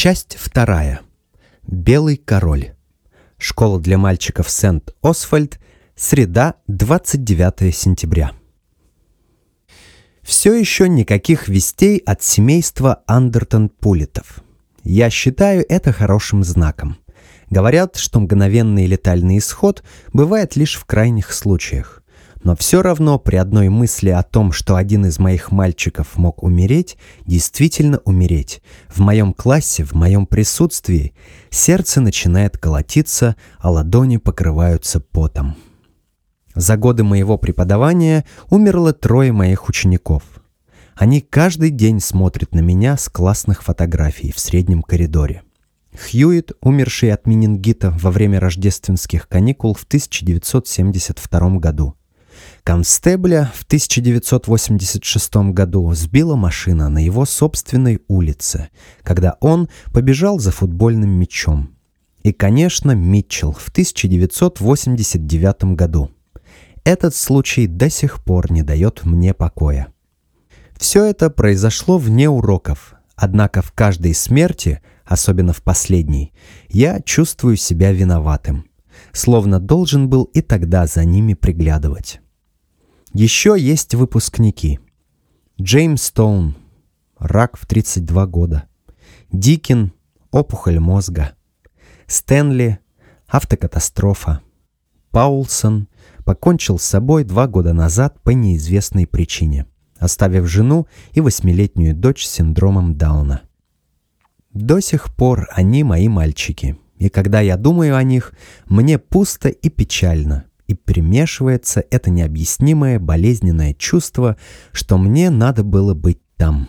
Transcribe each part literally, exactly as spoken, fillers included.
Часть вторая. Белый король. Школа для мальчиков Сент-Освальд. Среда, двадцать девятое сентября. Все еще никаких вестей от семейства Андертон-Пуллетов. Я считаю это хорошим знаком. Говорят, что мгновенный летальный исход бывает лишь в крайних случаях. Но все равно при одной мысли о том, что один из моих мальчиков мог умереть, действительно умереть, в моем классе, в моем присутствии, сердце начинает колотиться, а ладони покрываются потом. За годы моего преподавания умерло трое моих учеников. Они каждый день смотрят на меня с классных фотографий в среднем коридоре. Хьюитт, умерший от менингита во время рождественских каникул в тысяча девятьсот семьдесят втором году. Констебля в тысяча девятьсот восемьдесят шестом году сбила машина на его собственной улице, когда он побежал за футбольным мячом. И, конечно, Митчелл в тысяча девятьсот восемьдесят девятом году. Этот случай до сих пор не дает мне покоя. Все это произошло вне уроков, однако в каждой смерти, особенно в последней, я чувствую себя виноватым, словно должен был и тогда за ними приглядывать. Еще есть выпускники. Джеймс Стоун, рак в тридцать два года. Дикин, опухоль мозга. Стэнли, автокатастрофа. Паулсон покончил с собой два года назад по неизвестной причине, оставив жену и восьмилетнюю дочь с синдромом Дауна. До сих пор они мои мальчики, и когда я думаю о них, мне пусто и печально, и примешивается это необъяснимое болезненное чувство, что мне надо было быть там.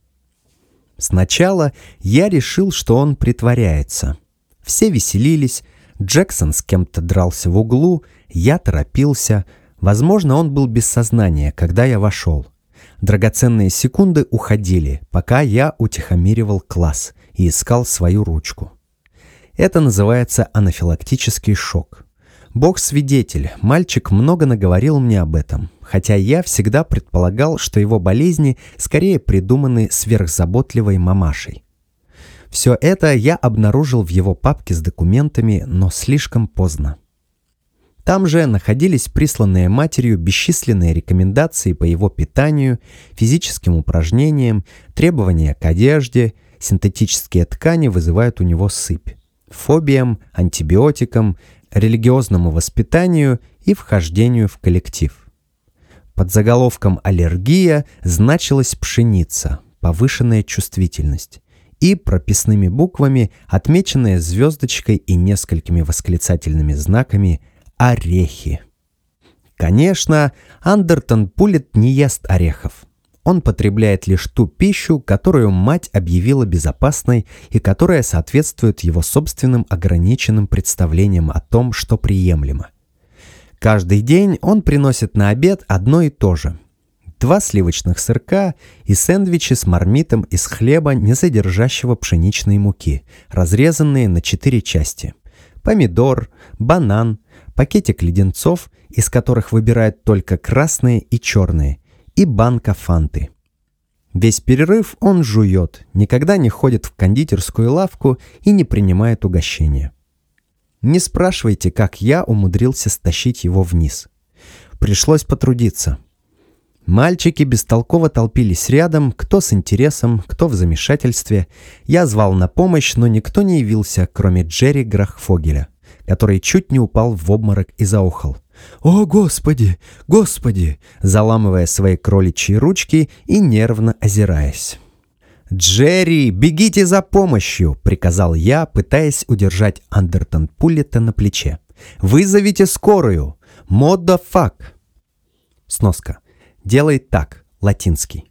Сначала я решил, что он притворяется. Все веселились, Джексон с кем-то дрался в углу, я торопился. Возможно, он был без сознания, когда я вошел. Драгоценные секунды уходили, пока я утихомиривал класс и искал свою ручку. Это называется анафилактический шок. Бог свидетель, мальчик много наговорил мне об этом, хотя я всегда предполагал, что его болезни скорее придуманы сверхзаботливой мамашей. Все это я обнаружил в его папке с документами, но слишком поздно. Там же находились присланные матерью бесчисленные рекомендации по его питанию, физическим упражнениям, требования к одежде, синтетические ткани вызывают у него сыпь, фобиям, антибиотикам, религиозному воспитанию и вхождению в коллектив. Под заголовком «Аллергия» значилась пшеница, повышенная чувствительность, и прописными буквами, отмеченная звездочкой и несколькими восклицательными знаками «Орехи». Конечно, Андертон-Пуллет не ест орехов. Он потребляет лишь ту пищу, которую мать объявила безопасной и которая соответствует его собственным ограниченным представлениям о том, что приемлемо. Каждый день он приносит на обед одно и то же. Два сливочных сырка и сэндвичи с мармитом из хлеба, не содержащего пшеничной муки, разрезанные на четыре части. Помидор, банан, пакетик леденцов, из которых выбирают только красные и черные, и банка фанты. Весь перерыв он жует, никогда не ходит в кондитерскую лавку и не принимает угощения. Не спрашивайте, как я умудрился стащить его вниз. Пришлось потрудиться. Мальчики бестолково толпились рядом, кто с интересом, кто в замешательстве. Я звал на помощь, но никто не явился, кроме Джерри Грахфогеля, который чуть не упал в обморок и заохал. «О, Господи! Господи!» заламывая свои кроличьи ручки и нервно озираясь. «Джерри, бегите за помощью!» — приказал я, пытаясь удержать Андертон-Пуллета на плече. «Вызовите скорую! What the fuck?» Сноска. «Делай так», латинский.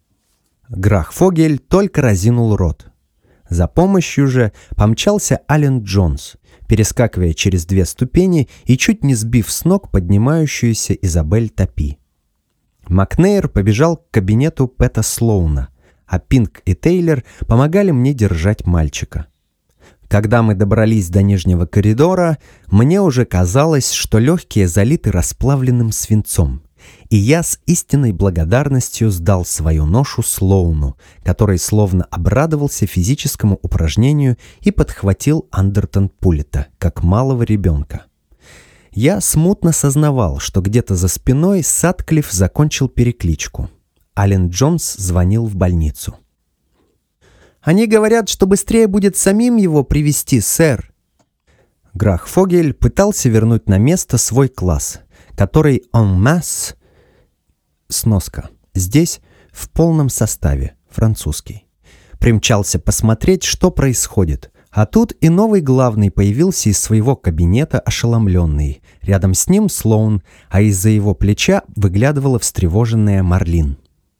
Грахфогель только разинул рот. За помощью же помчался Ален Джонс, перескакивая через две ступени и чуть не сбив с ног поднимающуюся Изабель Топи. Макнейр побежал к кабинету Пэта Слоуна, а Пинк и Тейлор помогали мне держать мальчика. Когда мы добрались до нижнего коридора, мне уже казалось, что легкие залиты расплавленным свинцом, и я с истинной благодарностью сдал свою ношу Слоуну, который словно обрадовался физическому упражнению и подхватил Андертон Пуллета, как малого ребенка. Я смутно сознавал, что где-то за спиной Сатклифф закончил перекличку. Ален Джонс звонил в больницу. «Они говорят, что быстрее будет самим его привезти, сэр». Грах-Фогель пытался вернуть на место свой класс, который en masse, сноска, здесь в полном составе, французский. Примчался посмотреть, что происходит, а тут и новый главный появился из своего кабинета ошеломленный. Рядом с ним Слоун, а из-за его плеча выглядывала встревоженная Марлин.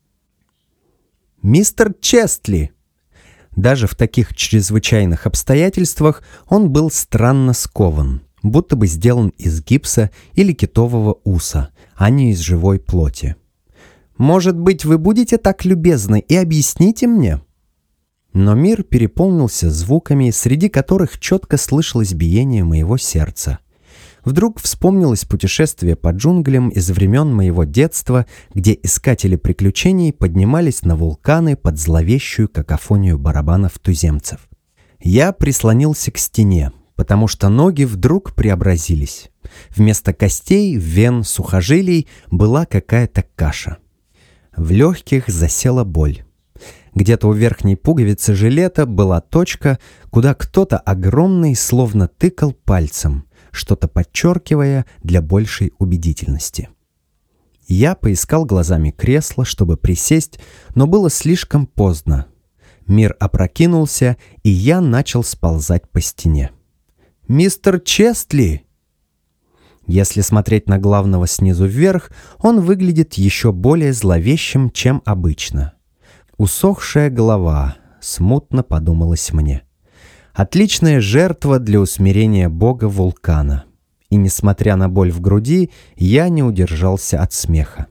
«Мистер Честли!» Даже в таких чрезвычайных обстоятельствах он был странно скован, будто бы сделан из гипса или китового уса, а не из живой плоти. «Может быть, вы будете так любезны и объясните мне?» Но мир переполнился звуками, среди которых четко слышалось биение моего сердца. Вдруг вспомнилось путешествие по джунглям из времен моего детства, где искатели приключений поднимались на вулканы под зловещую какофонию барабанов туземцев. Я прислонился к стене, потому что ноги вдруг преобразились. Вместо костей, вен, сухожилий была какая-то каша. В легких засела боль. Где-то у верхней пуговицы жилета была точка, куда кто-то огромный словно тыкал пальцем, что-то подчеркивая для большей убедительности. Я поискал глазами кресло, чтобы присесть, но было слишком поздно. Мир опрокинулся, и я начал сползать по стене. «Мистер Честли!» Если смотреть на главного снизу вверх, он выглядит еще более зловещим, чем обычно. Усохшая голова, смутно подумалось мне. Отличная жертва для усмирения бога вулкана. И, несмотря на боль в груди, я не удержался от смеха.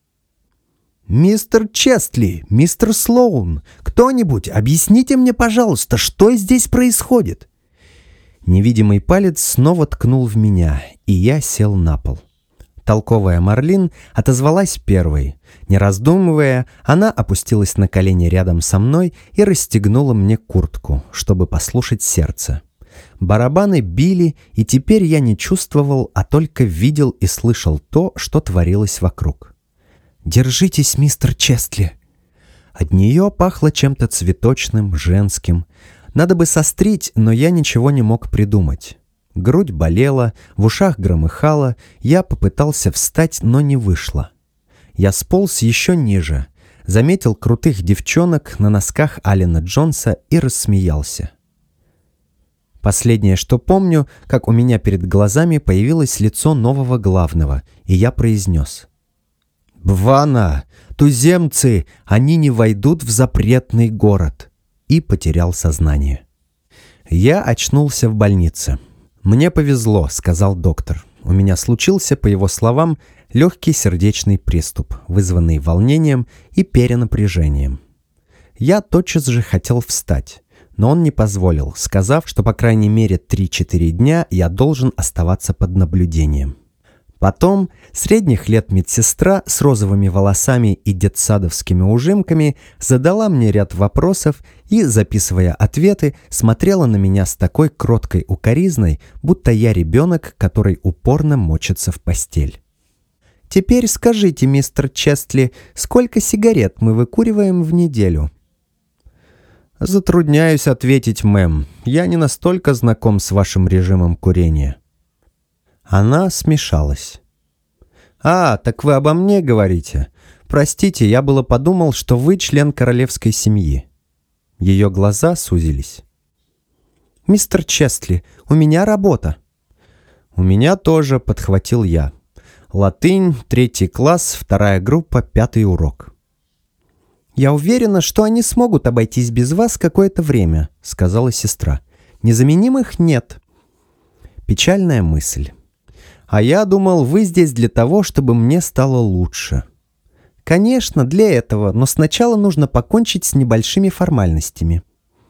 «Мистер Честли, мистер Слоун, кто-нибудь, объясните мне, пожалуйста, что здесь происходит?» Невидимый палец снова ткнул в меня, и я сел на пол. Толковая Марлин отозвалась первой. Не раздумывая, она опустилась на колени рядом со мной и расстегнула мне куртку, чтобы послушать сердце. Барабаны били, и теперь я не чувствовал, а только видел и слышал то, что творилось вокруг. «Держитесь, мистер Честли!» От нее пахло чем-то цветочным, женским. Надо бы сострить, но я ничего не мог придумать. Грудь болела, в ушах громыхало, я попытался встать, но не вышло. Я сполз еще ниже, заметил крутых девчонок на носках Алена Джонса и рассмеялся. Последнее, что помню, как у меня перед глазами появилось лицо нового главного, и я произнес: «Бвана! Туземцы! Они не войдут в запретный город!» И потерял сознание. Я очнулся в больнице. «Мне повезло», — сказал доктор. У меня случился, по его словам, легкий сердечный приступ, вызванный волнением и перенапряжением. Я тотчас же хотел встать, но он не позволил, сказав, что по крайней мере три-четыре дня я должен оставаться под наблюдением. Потом средних лет медсестра с розовыми волосами и детсадовскими ужимками задала мне ряд вопросов и, записывая ответы, смотрела на меня с такой кроткой укоризной, будто я ребенок, который упорно мочится в постель. «Теперь скажите, мистер Честли, сколько сигарет мы выкуриваем в неделю?» «Затрудняюсь ответить, мэм. Я не настолько знаком с вашим режимом курения». Она смешалась. «А, так вы обо мне говорите? Простите, я было подумал, что вы член королевской семьи». Ее глаза сузились. «Мистер Честли, у меня работа». «У меня тоже», — подхватил я. «Латынь, третий класс, вторая группа, пятый урок». «Я уверена, что они смогут обойтись без вас какое-то время», — сказала сестра. «Незаменимых нет». Печальная мысль. «А я думал, вы здесь для того, чтобы мне стало лучше». «Конечно, для этого, но сначала нужно покончить с небольшими формальностями».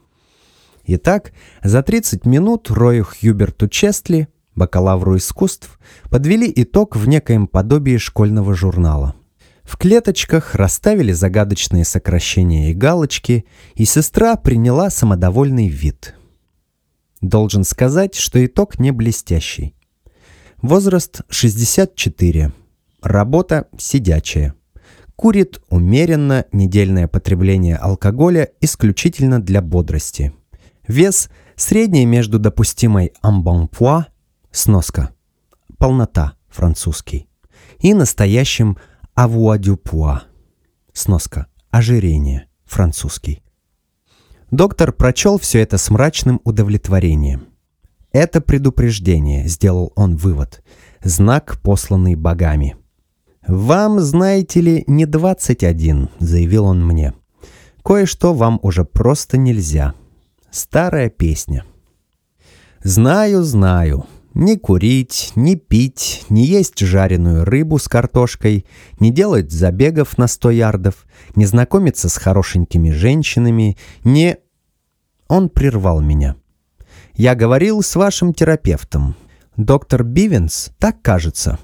Итак, за тридцать минут Рою Хьюберту Честли, бакалавру искусств, подвели итог в некоем подобии школьного журнала. В клеточках расставили загадочные сокращения и галочки, и сестра приняла самодовольный вид. Должен сказать, что итог не блестящий. Возраст шестьдесят четыре. Работа сидячая. Курит умеренно, недельное потребление алкоголя исключительно для бодрости. Вес средний между допустимой амбонпуа, сноска, полнота, французский, и настоящим авуадюпуа, сноска, ожирение, французский. Доктор прочел все это с мрачным удовлетворением. «Это предупреждение», — сделал он вывод, — «знак, посланный богами». «Вам, знаете ли, не двадцать один», — заявил он мне. «Кое-что вам уже просто нельзя. Старая песня». «Знаю, знаю. Не курить, не пить, не есть жареную рыбу с картошкой, не делать забегов на сто ярдов, не знакомиться с хорошенькими женщинами, не...» Он прервал меня. «Я говорил с вашим терапевтом. Доктор Бивенс, так кажется?»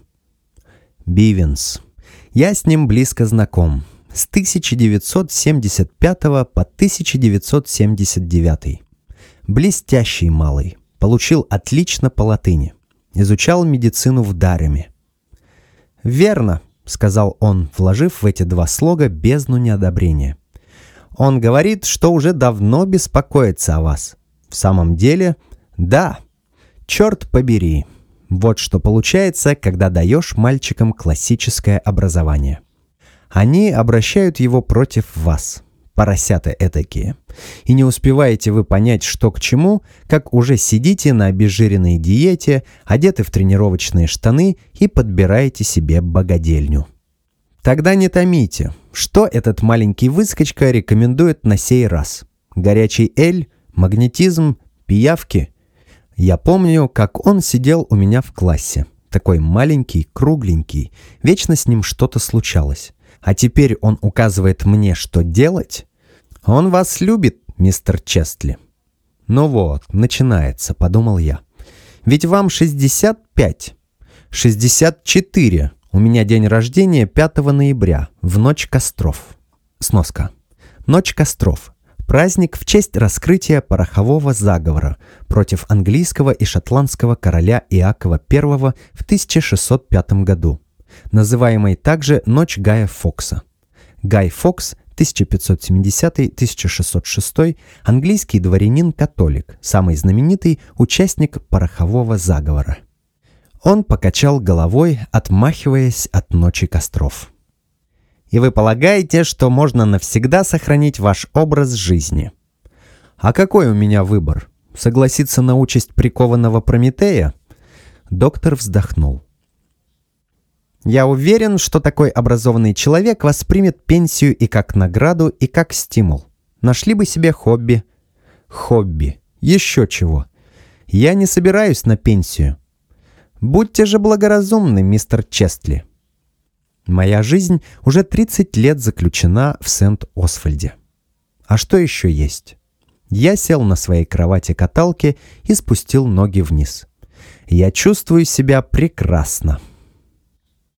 «Бивенс. Я с ним близко знаком. С тысяча девятьсот семьдесят пятого по тысяча девятьсот семьдесят девятый. Блестящий малый. Получил отлично по латыни. Изучал медицину в Дареме». «Верно», — сказал он, вложив в эти два слога бездну неодобрения. «Он говорит, что уже давно беспокоится о вас. В самом деле, да. Черт побери. Вот что получается, когда даешь мальчикам классическое образование. Они обращают его против вас. Поросята этакие. И не успеваете вы понять, что к чему, как уже сидите на обезжиренной диете, одеты в тренировочные штаны и подбираете себе богадельню. Тогда не томите. Что этот маленький выскочка рекомендует на сей раз? Горячий эль? Магнетизм? Пиявки? Я помню, как он сидел у меня в классе. Такой маленький, кругленький. Вечно с ним что-то случалось. А теперь он указывает мне, что делать? Он вас любит, мистер Честли. Ну вот, начинается, подумал я. Ведь вам шестьдесят пять. шестьдесят четыре. У меня день рождения пятого ноября, в ночь костров. Сноска. Ночь костров. Праздник в честь раскрытия порохового заговора против английского и шотландского короля Иакова Первого в тысяча шестьсот пятом году, называемой также Ночь Гая Фокса. Гай Фокс, тысяча пятьсот семидесятый — тысяча шестьсот шестой, английский дворянин-католик, самый знаменитый участник порохового заговора. Он покачал головой, отмахиваясь от Ночи костров. «И вы полагаете, что можно навсегда сохранить ваш образ жизни?» «А какой у меня выбор? Согласиться на участь прикованного Прометея?» Доктор вздохнул. «Я уверен, что такой образованный человек воспримет пенсию и как награду, и как стимул. Нашли бы себе хобби». «Хобби? Еще чего? Я не собираюсь на пенсию. Будьте же благоразумны, мистер Честли. Моя жизнь уже тридцать лет заключена в Сент-Освальде. А что еще есть?» Я сел на своей кровати-каталке и спустил ноги вниз. «Я чувствую себя прекрасно».